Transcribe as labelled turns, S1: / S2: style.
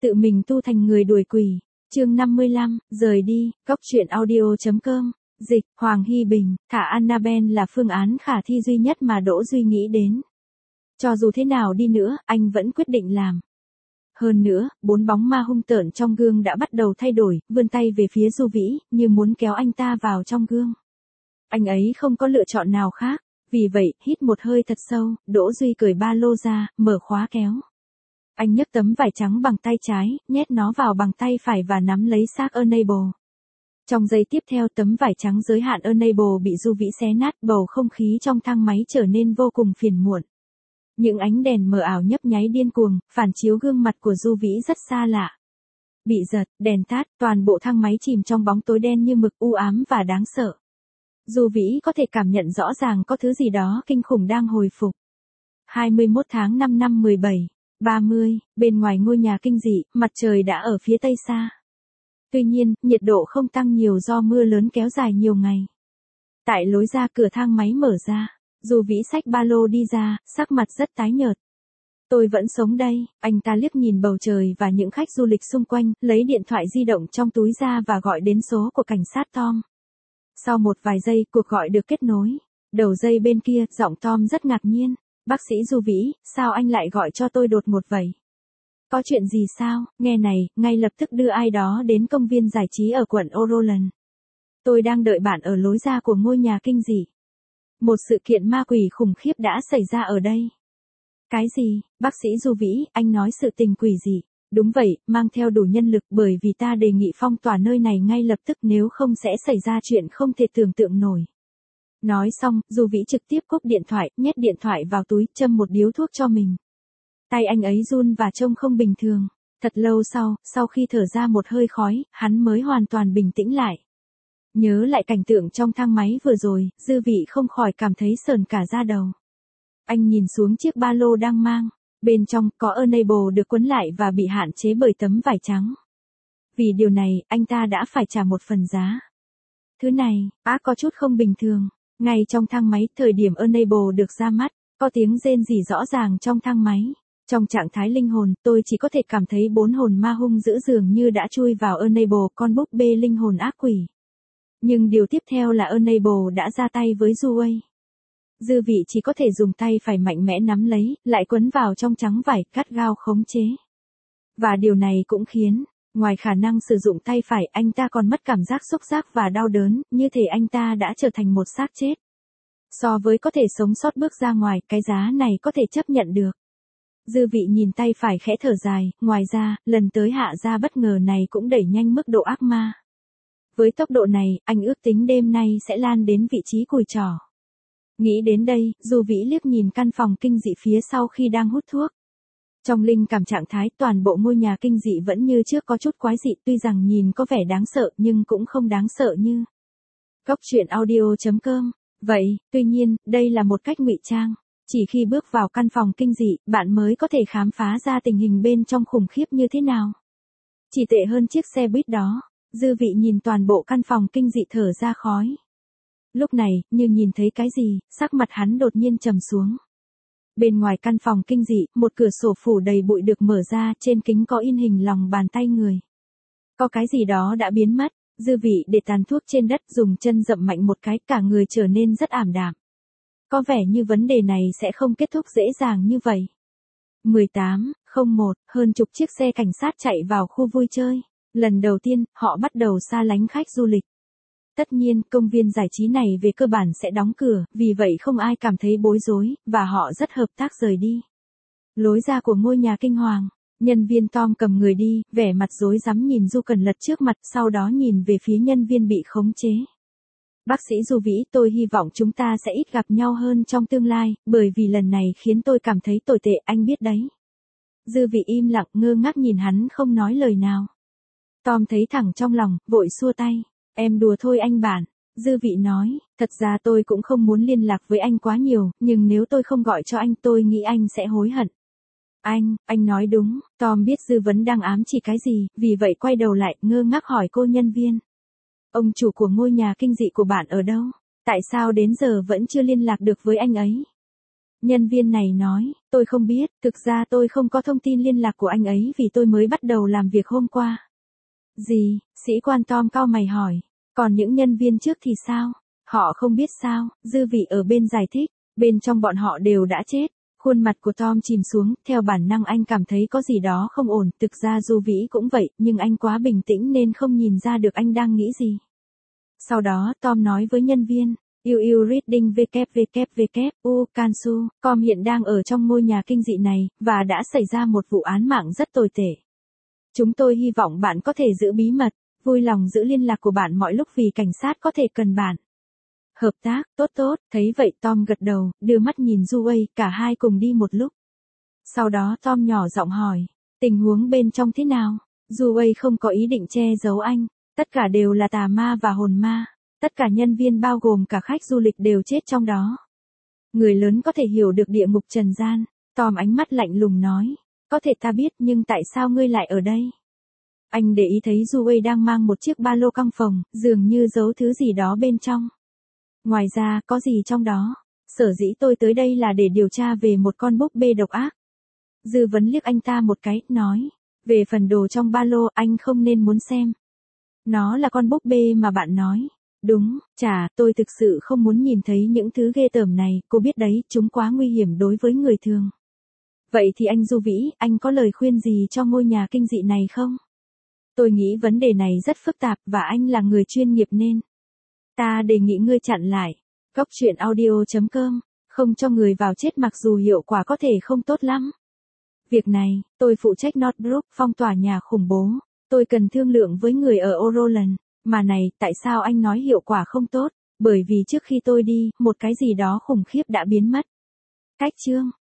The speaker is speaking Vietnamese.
S1: Tự mình tu thành người đuổi quỷ. Chương 55, rời đi, góc truyện audio.com. Dịch, Hoàng Hy Bình, thả Annabelle là phương án khả thi duy nhất mà Đỗ Duy nghĩ đến. Cho dù thế nào đi nữa, anh vẫn quyết định làm. Hơn nữa, 4 bóng ma hung tợn trong gương đã bắt đầu thay đổi, vươn tay về phía Du Vĩ, như muốn kéo anh ta vào trong gương. Anh ấy không có lựa chọn nào khác, vì vậy, hít một hơi thật sâu, Đỗ Duy cởi ba lô ra, mở khóa kéo. Anh nhấc tấm vải trắng bằng tay trái, nhét nó vào bằng tay phải và nắm lấy xác Enable. Trong giây tiếp theo tấm vải trắng giới hạn Enable bị Du Vĩ xé nát, bầu không khí trong thang máy trở nên vô cùng phiền muộn. Những ánh đèn mờ ảo nhấp nháy điên cuồng, phản chiếu gương mặt của Du Vĩ rất xa lạ. Bị giật, đèn tắt, toàn bộ thang máy chìm trong bóng tối đen như mực, u ám và đáng sợ. Du Vĩ có thể cảm nhận rõ ràng có thứ gì đó kinh khủng đang hồi phục. 21 tháng 5 năm 17:30, bên ngoài ngôi nhà kinh dị, mặt trời đã ở phía tây xa. Tuy nhiên, nhiệt độ không tăng nhiều do mưa lớn kéo dài nhiều ngày. Tại lối ra cửa thang máy mở ra, Du Vĩ xách ba lô đi ra, sắc mặt rất tái nhợt. Tôi vẫn sống đây, anh ta liếc nhìn bầu trời và những khách du lịch xung quanh, lấy điện thoại di động trong túi ra và gọi đến số của cảnh sát Tom. Sau một vài giây, cuộc gọi được kết nối. Đầu dây bên kia, giọng Tom rất ngạc nhiên. Bác sĩ Du Vĩ, sao anh lại gọi cho tôi đột ngột vậy? Có chuyện gì sao? Nghe này, ngay lập tức đưa ai đó đến công viên giải trí ở quận Oroland. Tôi đang đợi bạn ở lối ra của ngôi nhà kinh dị. Một sự kiện ma quỷ khủng khiếp đã xảy ra ở đây. Cái gì? Bác sĩ Du Vĩ, anh nói sự tình quỷ gì? Đúng vậy, mang theo đủ nhân lực bởi vì ta đề nghị phong tỏa nơi này ngay lập tức nếu không sẽ xảy ra chuyện không thể tưởng tượng nổi. Nói xong, Du Vĩ trực tiếp cúp điện thoại, nhét điện thoại vào túi, châm một điếu thuốc cho mình. Tay anh ấy run và trông không bình thường. Thật lâu sau khi thở ra một hơi khói, hắn mới hoàn toàn bình tĩnh lại. Nhớ lại cảnh tượng trong thang máy vừa rồi, Dư Vị không khỏi cảm thấy sởn cả da đầu. Anh nhìn xuống chiếc ba lô đang mang. Bên trong có Enable được quấn lại và bị hạn chế bởi tấm vải trắng. Vì điều này, anh ta đã phải trả một phần giá. Thứ này, có chút không bình thường. Ngay trong thang máy, thời điểm Enable được ra mắt, có tiếng rên rỉ rõ ràng trong thang máy. Trong trạng thái linh hồn, tôi chỉ có thể cảm thấy 4 hồn ma hung dữ dường như đã chui vào Enable, con búp bê linh hồn ác quỷ. Nhưng điều tiếp theo là Enable đã ra tay với Duway. Dư Vị chỉ có thể dùng tay phải mạnh mẽ nắm lấy, lại quấn vào trong trắng vải, gắt gao khống chế. Và điều này cũng khiến, ngoài khả năng sử dụng tay phải, anh ta còn mất cảm giác xúc giác và đau đớn, như thể anh ta đã trở thành một xác chết. So với có thể sống sót bước ra ngoài, cái giá này có thể chấp nhận được. Dư Vị nhìn tay phải khẽ thở dài, ngoài ra, lần tới hạ ra bất ngờ này cũng đẩy nhanh mức độ ác ma. Với tốc độ này, anh ước tính đêm nay sẽ lan đến vị trí cùi chỏ. Nghĩ đến đây, Du Vĩ liếc nhìn căn phòng kinh dị phía sau khi đang hút thuốc. Trong linh cảm trạng thái, toàn bộ ngôi nhà kinh dị vẫn như trước có chút quái dị, tuy rằng nhìn có vẻ đáng sợ nhưng cũng không đáng sợ như. Góc truyện audio.com. Vậy, tuy nhiên, đây là một cách ngụy trang. Chỉ khi bước vào căn phòng kinh dị, bạn mới có thể khám phá ra tình hình bên trong khủng khiếp như thế nào. Chỉ tệ hơn chiếc xe buýt đó. Dư Vị nhìn toàn bộ căn phòng kinh dị thở ra khói. Lúc này, như nhìn thấy cái gì, sắc mặt hắn đột nhiên trầm xuống. Bên ngoài căn phòng kinh dị, một cửa sổ phủ đầy bụi được mở ra, trên kính có in hình lòng bàn tay người. Có cái gì đó đã biến mất, Dư Vị để tàn thuốc trên đất, dùng chân dậm mạnh một cái, cả người trở nên rất ảm đạm. Có vẻ như vấn đề này sẽ không kết thúc dễ dàng như vậy. 18:01, hơn chục chiếc xe cảnh sát chạy vào khu vui chơi. Lần đầu tiên, họ bắt đầu xa lánh khách du lịch. Tất nhiên, công viên giải trí này về cơ bản sẽ đóng cửa, vì vậy không ai cảm thấy bối rối, và họ rất hợp tác rời đi. Lối ra của ngôi nhà kinh hoàng, nhân viên Tom cầm người đi, vẻ mặt rối rắm nhìn Du Cần Lật trước mặt, sau đó nhìn về phía nhân viên bị khống chế. Bác sĩ Du Vĩ, tôi hy vọng chúng ta sẽ ít gặp nhau hơn trong tương lai, bởi vì lần này khiến tôi cảm thấy tồi tệ, anh biết đấy. Dư Vị im lặng ngơ ngác nhìn hắn không nói lời nào. Tom thấy thẳng trong lòng, vội xua tay. Em đùa thôi anh bạn. Dư Vị nói, thật ra tôi cũng không muốn liên lạc với anh quá nhiều, nhưng nếu tôi không gọi cho anh tôi nghĩ anh sẽ hối hận. Anh nói đúng, Tom biết Dư Vấn đang ám chỉ cái gì, vì vậy quay đầu lại, ngơ ngác hỏi cô nhân viên. Ông chủ của ngôi nhà kinh dị của bạn ở đâu? Tại sao đến giờ vẫn chưa liên lạc được với anh ấy? Nhân viên này nói, tôi không biết, thực ra tôi không có thông tin liên lạc của anh ấy vì tôi mới bắt đầu làm việc hôm qua. Gì, sĩ quan Tom cau mày hỏi, còn những nhân viên trước thì sao? Họ không biết sao, dư vị ở bên giải thích, bên trong bọn họ đều đã chết. Khuôn mặt của Tom chìm xuống, theo bản năng anh cảm thấy có gì đó không ổn, thực ra Du Vĩ cũng vậy, nhưng anh quá bình tĩnh nên không nhìn ra được anh đang nghĩ gì. Sau đó Tom nói với nhân viên, UU Reading www Kansu.com hiện đang ở trong ngôi nhà kinh dị này, và đã xảy ra một vụ án mạng rất tồi tệ. Chúng tôi hy vọng bạn có thể giữ bí mật, vui lòng giữ liên lạc của bạn mọi lúc vì cảnh sát có thể cần bạn. Hợp tác, tốt, thấy vậy Tom gật đầu, đưa mắt nhìn Duay, cả hai cùng đi một lúc. Sau đó Tom nhỏ giọng hỏi, tình huống bên trong thế nào? Duay không có ý định che giấu anh, tất cả đều là tà ma và hồn ma, tất cả nhân viên bao gồm cả khách du lịch đều chết trong đó. Người lớn có thể hiểu được địa ngục trần gian, Tom ánh mắt lạnh lùng nói, có thể ta biết nhưng tại sao ngươi lại ở đây? Anh để ý thấy Duay đang mang một chiếc ba lô căng phòng, dường như giấu thứ gì đó bên trong. Ngoài ra, có gì trong đó? Sở dĩ tôi tới đây là để điều tra về một con búp bê độc ác. Dư vấn liếc anh ta một cái, nói. Về phần đồ trong ba lô, anh không nên muốn xem. Nó là con búp bê mà bạn nói. Đúng, tôi thực sự không muốn nhìn thấy những thứ ghê tởm này, cô biết đấy, chúng quá nguy hiểm đối với người thường. Vậy thì anh Du Vĩ, anh có lời khuyên gì cho ngôi nhà kinh dị này không? Tôi nghĩ vấn đề này rất phức tạp và anh là người chuyên nghiệp nên. Ta đề nghị ngươi chặn lại. Góc truyện audio.com, không cho người vào chết mặc dù hiệu quả có thể không tốt lắm. Việc này, tôi phụ trách Northbrook phong tỏa nhà khủng bố. Tôi cần thương lượng với người ở Oroland. Mà này, tại sao anh nói hiệu quả không tốt? Bởi vì trước khi tôi đi, một cái gì đó khủng khiếp đã biến mất. Cách chương.